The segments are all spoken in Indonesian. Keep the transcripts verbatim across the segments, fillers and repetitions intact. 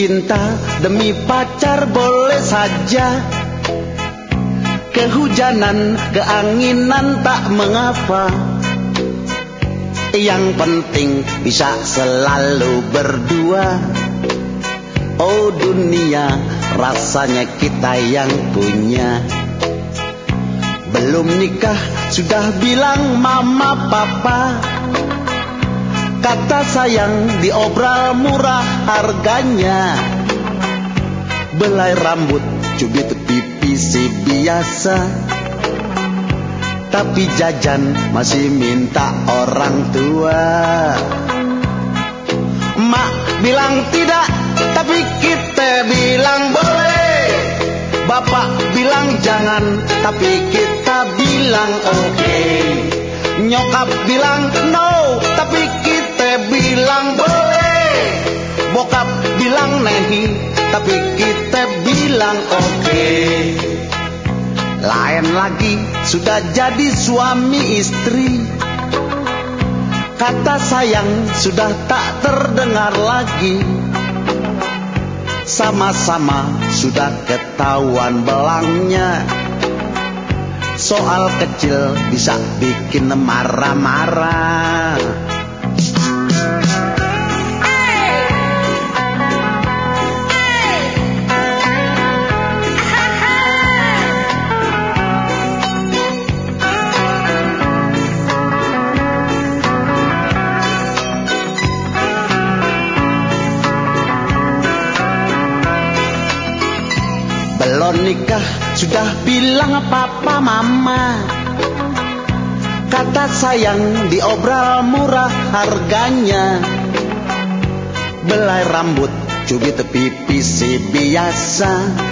cinta demi pacar boleh saja. Kehujanan, keanginan tak mengapa. Yang penting bisa selalu berdua. Oh dunia, rasanya kita yang punya. Belum nikah sudah bilang mama papa. Kata sayang diobral murah harganya. Belai rambut, cubit pipi si biasa. Tapi jajan masih minta orang tua. Mak bilang tidak, tapi kita bilang boleh. Bapak bilang jangan, tapi kita bilang oke. Okay. Nyokap bilang no, tapi kita bilang boleh. Bokap bilang nehi, tapi kita bilang oke. Okay. Lain lagi sudah jadi suami istri. Kata sayang sudah tak terdengar lagi. Sama-sama sudah ketahuan belangnya. Soal kecil bisa bikin marah-marah. Belum nikah sudah bilang papa mama. Kata sayang diobral murah harganya. Belai rambut, cubit pipi si biasa.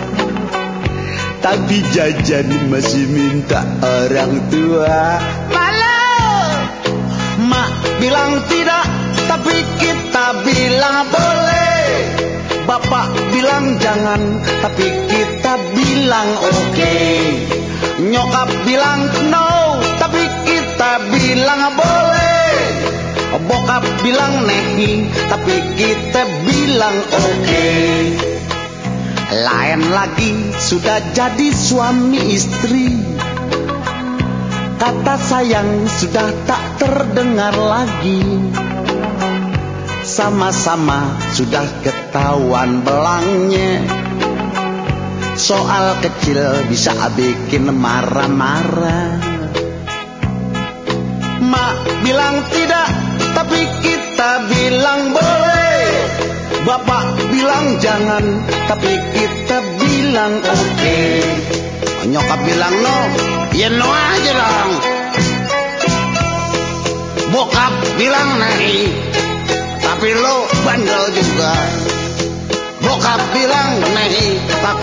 Tapi jajan masih minta orang tua. Malu. Mak bilang tidak, tapi kita bilang boleh. Bapak bilang jangan, tapi kita bilang oke. Okay. Nyokap bilang no, tapi kita bilang boleh. Bokap bilang nehi, tapi kita bilang oke. Okay. Lain lagi sudah jadi suami istri. Kata sayang sudah tak terdengar lagi. Sama-sama sudah ketahuan belangnya. Soal kecil bisa bikin marah-marah. Mak bilang tidak, tapi kita bilang boleh. Bapak bilang jangan, tapi kita bilang oke. Okay. Nyokap bilang no, ya no aja dong. Bokap bilang nahi, tapi lo bandel juga. Bokap bilang nahi, tapi